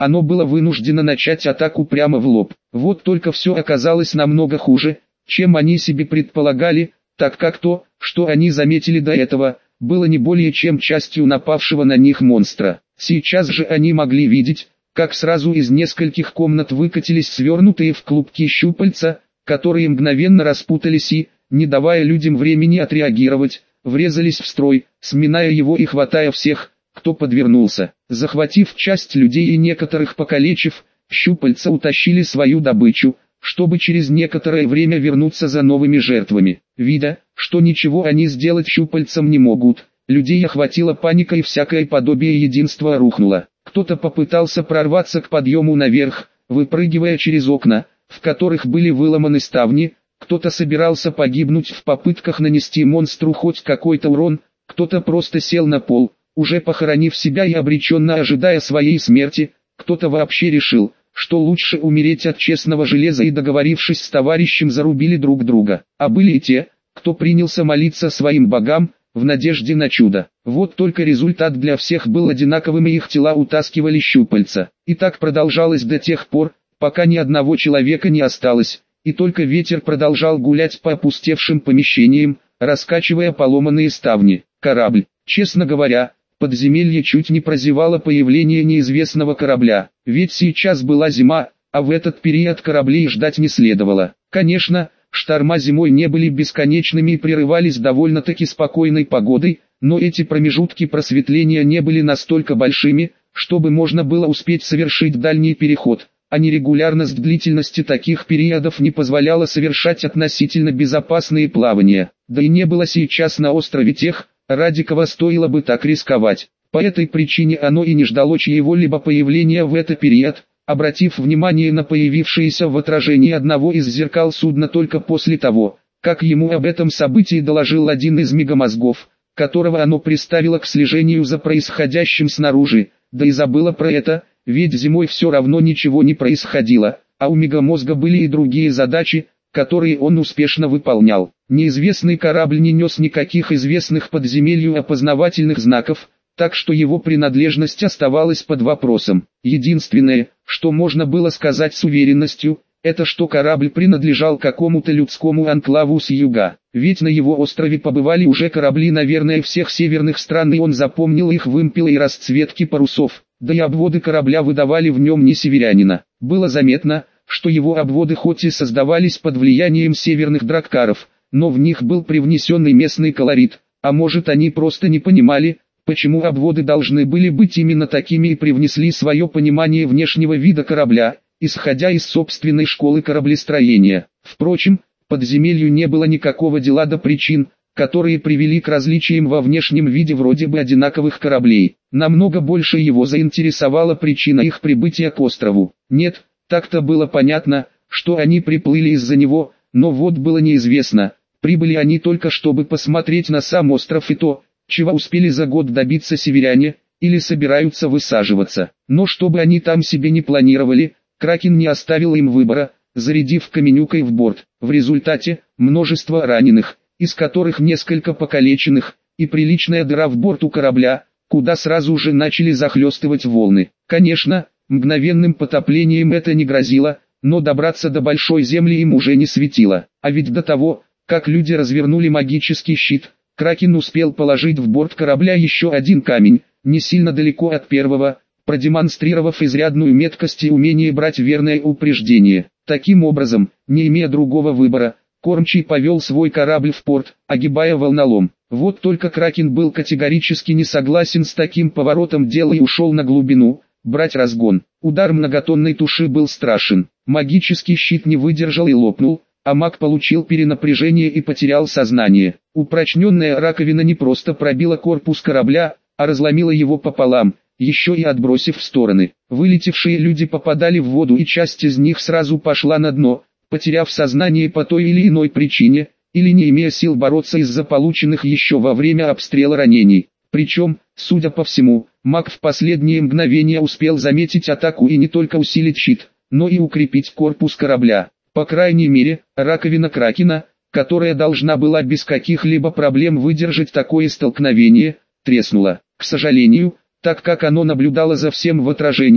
оно было вынуждено начать атаку прямо в лоб. Вот только все оказалось намного хуже, чем они себе предполагали, так как то, что они заметили до этого, было не более чем частью напавшего на них монстра. Сейчас же они могли видеть, как сразу из нескольких комнат выкатились свернутые в клубки щупальца, которые мгновенно распутались и, не давая людям времени отреагировать, врезались в строй, сминая его и хватая всех, кто подвернулся. Захватив часть людей и некоторых покалечив, щупальца утащили свою добычу, чтобы через некоторое время вернуться за новыми жертвами. Видя, что ничего они сделать щупальцам не могут, людей охватила паника и всякое подобие единства рухнуло. Кто-то попытался прорваться к подъему наверх, выпрыгивая через окна, в которых были выломаны ставни, кто-то собирался погибнуть в попытках нанести монстру хоть какой-то урон, кто-то просто сел на пол, уже похоронив себя и обреченно ожидая своей смерти, кто-то вообще решил, что лучше умереть от честного железа и, договорившись с товарищем, зарубили друг друга. А были и те, кто принялся молиться своим богам, в надежде на чудо. Вот только результат для всех был одинаковым, и их тела утаскивали щупальца. И так продолжалось до тех пор, пока ни одного человека не осталось, и только ветер продолжал гулять по опустевшим помещениям, раскачивая поломанные ставни. Корабль. Честно говоря, подземелье чуть не прозевало появление неизвестного корабля, ведь сейчас была зима, а в этот период кораблей ждать не следовало. Конечно, шторма зимой не были бесконечными и прерывались довольно-таки спокойной погодой, но эти промежутки просветления не были настолько большими, чтобы можно было успеть совершить дальний переход, а нерегулярность длительности таких периодов не позволяла совершать относительно безопасные плавания. Да и не было сейчас на острове тех, ради кого стоило бы так рисковать. По этой причине оно и не ждало чьего-либо появления в этот период, обратив внимание на появившееся в отражении одного из зеркал судна только после того, как ему об этом событии доложил один из мегамозгов, которого оно приставило к слежению за происходящим снаружи, да и забыло про это, ведь зимой все равно ничего не происходило, а у мегамозга были и другие задачи, которые он успешно выполнял. Неизвестный корабль не нес никаких известных подземелью опознавательных знаков, так что его принадлежность оставалась под вопросом. Единственное, что можно было сказать с уверенностью, это что корабль принадлежал какому-то людскому анклаву с юга. Ведь на его острове побывали уже корабли, наверное, всех северных стран, и он запомнил их вымпелы и расцветки парусов, да и обводы корабля выдавали в нем не северянина. Было заметно, что его обводы хоть и создавались под влиянием северных драккаров, но в них был привнесенный местный колорит, а может они просто не понимали, почему обводы должны были быть именно такими, и привнесли свое понимание внешнего вида корабля, исходя из собственной школы кораблестроения. Впрочем, подземелью не было никакого дела до причин, которые привели к различиям во внешнем виде вроде бы одинаковых кораблей. Намного больше его заинтересовала причина их прибытия к острову. Нет, так-то было понятно, что они приплыли из-за него, но вот было неизвестно, прибыли они только чтобы посмотреть на сам остров и то, чего успели за год добиться северяне, или собираются высаживаться. Но чтобы они там себе не планировали, Кракен не оставил им выбора, зарядив каменюкой в борт. В результате, множество раненых, из которых несколько покалеченных, и приличная дыра в борту корабля, куда сразу же начали захлестывать волны. Конечно, мгновенным потоплением это не грозило, но добраться до Большой Земли им уже не светило. А ведь до того, как люди развернули магический щит, Кракен успел положить в борт корабля еще один камень, не сильно далеко от первого, продемонстрировав изрядную меткость и умение брать верное упреждение. Таким образом, не имея другого выбора, кормчий повел свой корабль в порт, огибая волнолом. Вот только Кракен был категорически не согласен с таким поворотом дела и ушел на глубину, брать разгон. Удар многотонной туши был страшен. Магический щит не выдержал и лопнул, а маг получил перенапряжение и потерял сознание. Упрочненная раковина не просто пробила корпус корабля, а разломила его пополам, еще и отбросив в стороны. Вылетевшие люди попадали в воду, и часть из них сразу пошла на дно, потеряв сознание по той или иной причине, или не имея сил бороться из-за полученных еще во время обстрела ранений. Причем, судя по всему, маг в последние мгновения успел заметить атаку и не только усилить щит, но и укрепить корпус корабля. По крайней мере, раковина Кракена, которая должна была без каких-либо проблем выдержать такое столкновение, треснула. К сожалению, так как оно наблюдало за всем в отражении,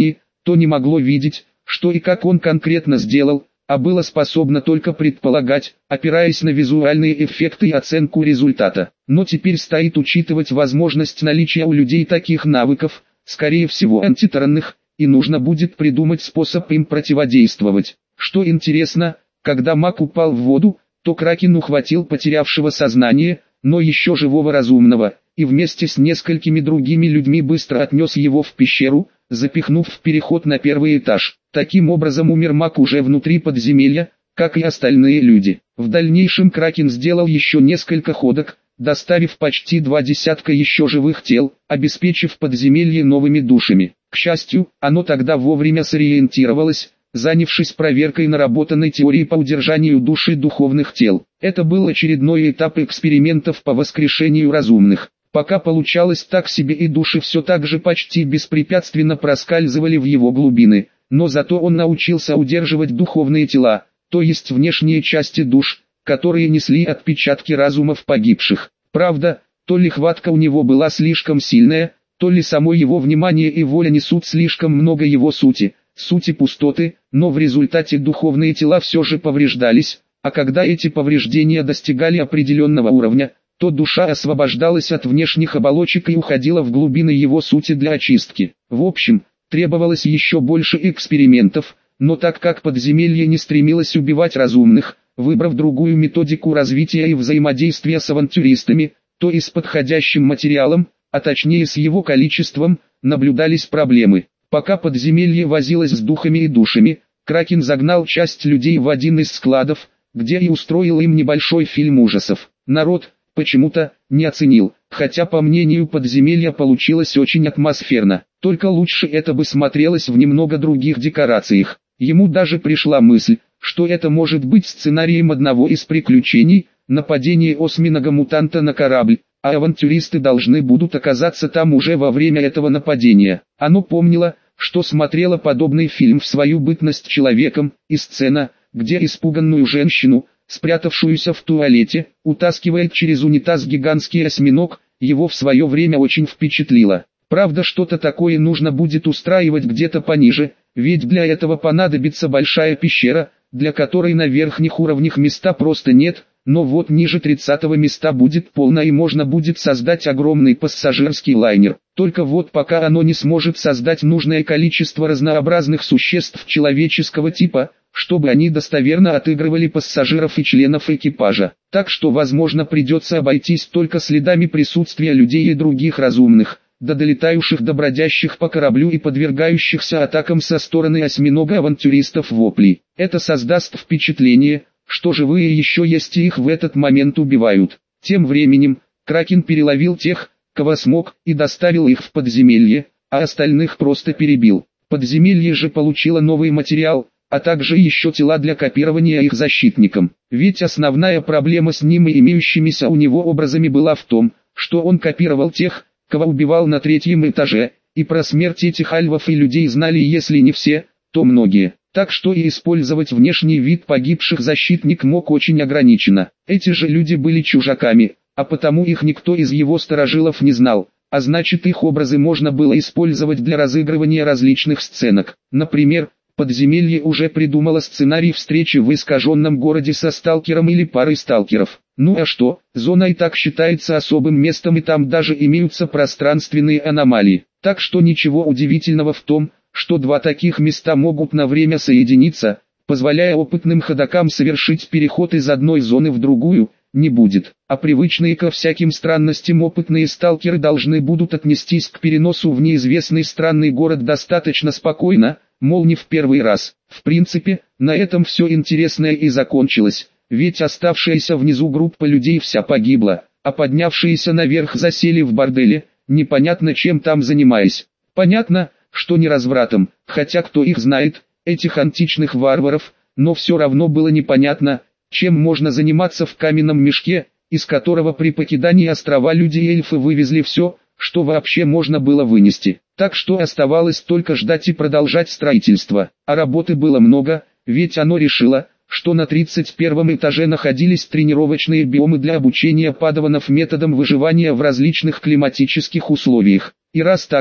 то не могло видеть, что и как он конкретно сделал, а было способно только предполагать, опираясь на визуальные эффекты и оценку результата. Но теперь стоит учитывать возможность наличия у людей таких навыков, скорее всего антитаранных, и нужно будет придумать способ им противодействовать. Что интересно, когда маг упал в воду, то Кракен ухватил потерявшего сознание, но еще живого разумного, и вместе с несколькими другими людьми быстро отнес его в пещеру, запихнув в переход на первый этаж. Таким образом умер маг уже внутри подземелья, как и остальные люди. В дальнейшем Кракен сделал еще несколько ходок, доставив почти два десятка еще живых тел, обеспечив подземелье новыми душами. К счастью, оно тогда вовремя сориентировалось, занявшись проверкой наработанной теории по удержанию души духовных тел. Это был очередной этап экспериментов по воскрешению разумных. Пока получалось так себе, и души все так же почти беспрепятственно проскальзывали в его глубины, но зато он научился удерживать духовные тела, то есть внешние части душ, которые несли отпечатки разумов погибших. Правда, то ли хватка у него была слишком сильная, то ли само его внимание и воля несут слишком много его сути, сути пустоты, но в результате духовные тела все же повреждались, а когда эти повреждения достигали определенного уровня, то душа освобождалась от внешних оболочек и уходила в глубины его сути для очистки. В общем, требовалось еще больше экспериментов, но так как подземелье не стремилось убивать разумных, выбрав другую методику развития и взаимодействия с авантюристами, то и с подходящим материалом, а точнее с его количеством, наблюдались проблемы. Пока подземелье возилось с духами и душами, Кракен загнал часть людей в один из складов, где и устроил им небольшой фильм ужасов. Народ почему-то не оценил, хотя по мнению подземелья получилось очень атмосферно, только лучше это бы смотрелось в немного других декорациях. Ему даже пришла мысль, что это может быть сценарием одного из приключений, нападение осьминога-мутанта на корабль, а авантюристы должны будут оказаться там уже во время этого нападения. Оно помнило, что смотрело подобный фильм в свою бытность человеком, и сцена, где испуганную женщину, спрятавшуюся в туалете, утаскивает через унитаз гигантский осьминог, его в свое время очень впечатлило. Правда, что-то такое нужно будет устраивать где-то пониже, ведь для этого понадобится большая пещера, для которой на верхних уровнях места просто нет, но вот ниже тридцатого места будет полно и можно будет создать огромный пассажирский лайнер. Только вот пока оно не сможет создать нужное количество разнообразных существ человеческого типа, чтобы они достоверно отыгрывали пассажиров и членов экипажа. Так что возможно придется обойтись только следами присутствия людей и других разумных, до долетающих до бродящих по кораблю и подвергающихся атакам со стороны осьминога авантюристов воплей. Это создаст впечатление, что живые еще есть и их в этот момент убивают. Тем временем, Кракен переловил тех, кого смог, и доставил их в подземелье, а остальных просто перебил. Подземелье же получило новый материал, а также еще тела для копирования их защитникам. Ведь основная проблема с ним и имеющимися у него образами была в том, что он копировал тех, кого убивал на третьем этаже, и про смерть этих альвов и людей знали если не все, то многие. Так что и использовать внешний вид погибших защитник мог очень ограниченно. Эти же люди были чужаками, а потому их никто из его старожилов не знал, а значит их образы можно было использовать для разыгрывания различных сценок. Например, подземелье уже придумало сценарий встречи в искаженном городе со сталкером или парой сталкеров. Ну а что, зона и так считается особым местом и там даже имеются пространственные аномалии. Так что ничего удивительного в том, что два таких места могут на время соединиться, позволяя опытным ходокам совершить переход из одной зоны в другую, не будет. А привычные ко всяким странностям опытные сталкеры должны будут отнестись к переносу в неизвестный странный город достаточно спокойно, мол не в первый раз. В принципе, на этом все интересное и закончилось, ведь оставшаяся внизу группа людей вся погибла, а поднявшиеся наверх засели в борделе, непонятно чем там занимаясь. Понятно, что не развратом, хотя кто их знает, этих античных варваров, но все равно было непонятно, чем можно заниматься в каменном мешке, из которого при покидании острова люди и эльфы вывезли все, что вообще можно было вынести. Так что оставалось только ждать и продолжать строительство. А работы было много, ведь оно решило, что на тридцать первом этаже находились тренировочные биомы для обучения падаванов методам выживания в различных климатических условиях. И раз так,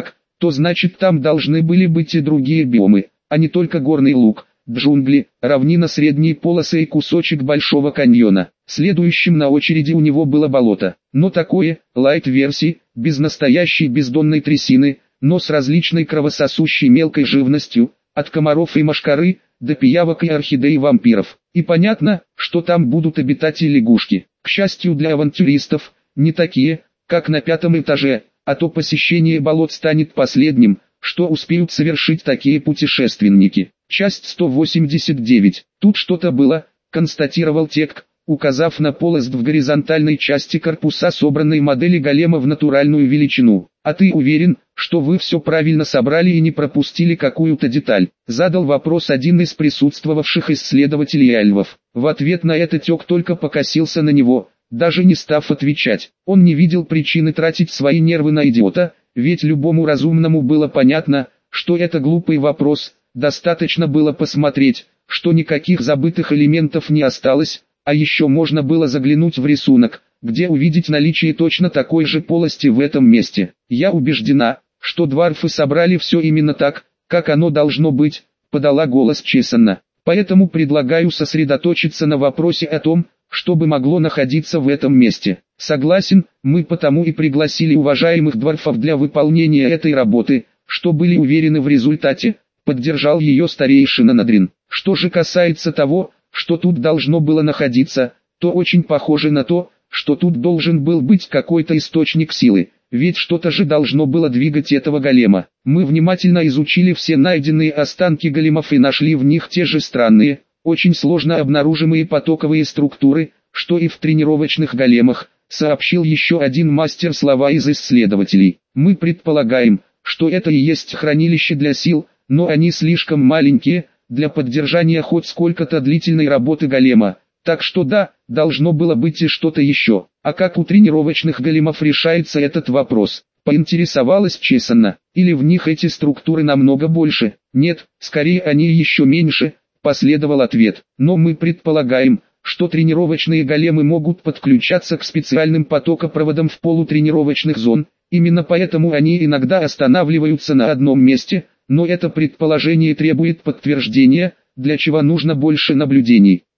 то значит там должны были быть и другие биомы, а не только горный луг, джунгли, равнина средней полосы и кусочек Большого каньона. Следующим на очереди у него было болото, но такое, лайт-версии, без настоящей бездонной трясины, но с различной кровососущей мелкой живностью, от комаров и мошкары, до пиявок и орхидей вампиров. И понятно, что там будут обитать и лягушки. К счастью для авантюристов, не такие, как на пятом этаже, а то посещение болот станет последним, что успеют совершить такие путешественники. Часть сто восемьдесят девять. Тут что-то было, констатировал Тек, указав на полость в горизонтальной части корпуса собранной модели голема в натуральную величину. «А ты уверен, что вы все правильно собрали и не пропустили какую-то деталь?» Задал вопрос один из присутствовавших исследователей альвов. В ответ на это Тек только покосился на него, даже не став отвечать. Он не видел причины тратить свои нервы на идиота, ведь любому разумному было понятно, что это глупый вопрос, достаточно было посмотреть, что никаких забытых элементов не осталось, а еще можно было заглянуть в рисунок, где увидеть наличие точно такой же полости в этом месте. «Я убеждена, что дварфы собрали все именно так, как оно должно быть», — подала голос Чесанна. «Поэтому предлагаю сосредоточиться на вопросе о том, что бы могло находиться в этом месте». «Согласен, мы потому и пригласили уважаемых дварфов для выполнения этой работы, что были уверены в результате», — поддержал ее старейшина Надрин. «Что же касается того, что тут должно было находиться, то очень похоже на то, что тут должен был быть какой-то источник силы, ведь что-то же должно было двигать этого голема. Мы внимательно изучили все найденные останки големов и нашли в них те же странные, очень сложно обнаружимые потоковые структуры, что и в тренировочных големах», сообщил еще один мастер слова из исследователей. «Мы предполагаем, что это и есть хранилище для сил, но они слишком маленькие для поддержания хоть сколько-то длительной работы голема. Так что да, должно было быть и что-то еще. А как у тренировочных големов решается этот вопрос?» Поинтересовалась Чесанна. «Или в них эти структуры намного больше?» «Нет, скорее они еще меньше», последовал ответ. «Но мы предполагаем, что тренировочные големы могут подключаться к специальным потокопроводам в полутренировочных зон. Именно поэтому они иногда останавливаются на одном месте, но это предположение требует подтверждения, для чего нужно больше наблюдений».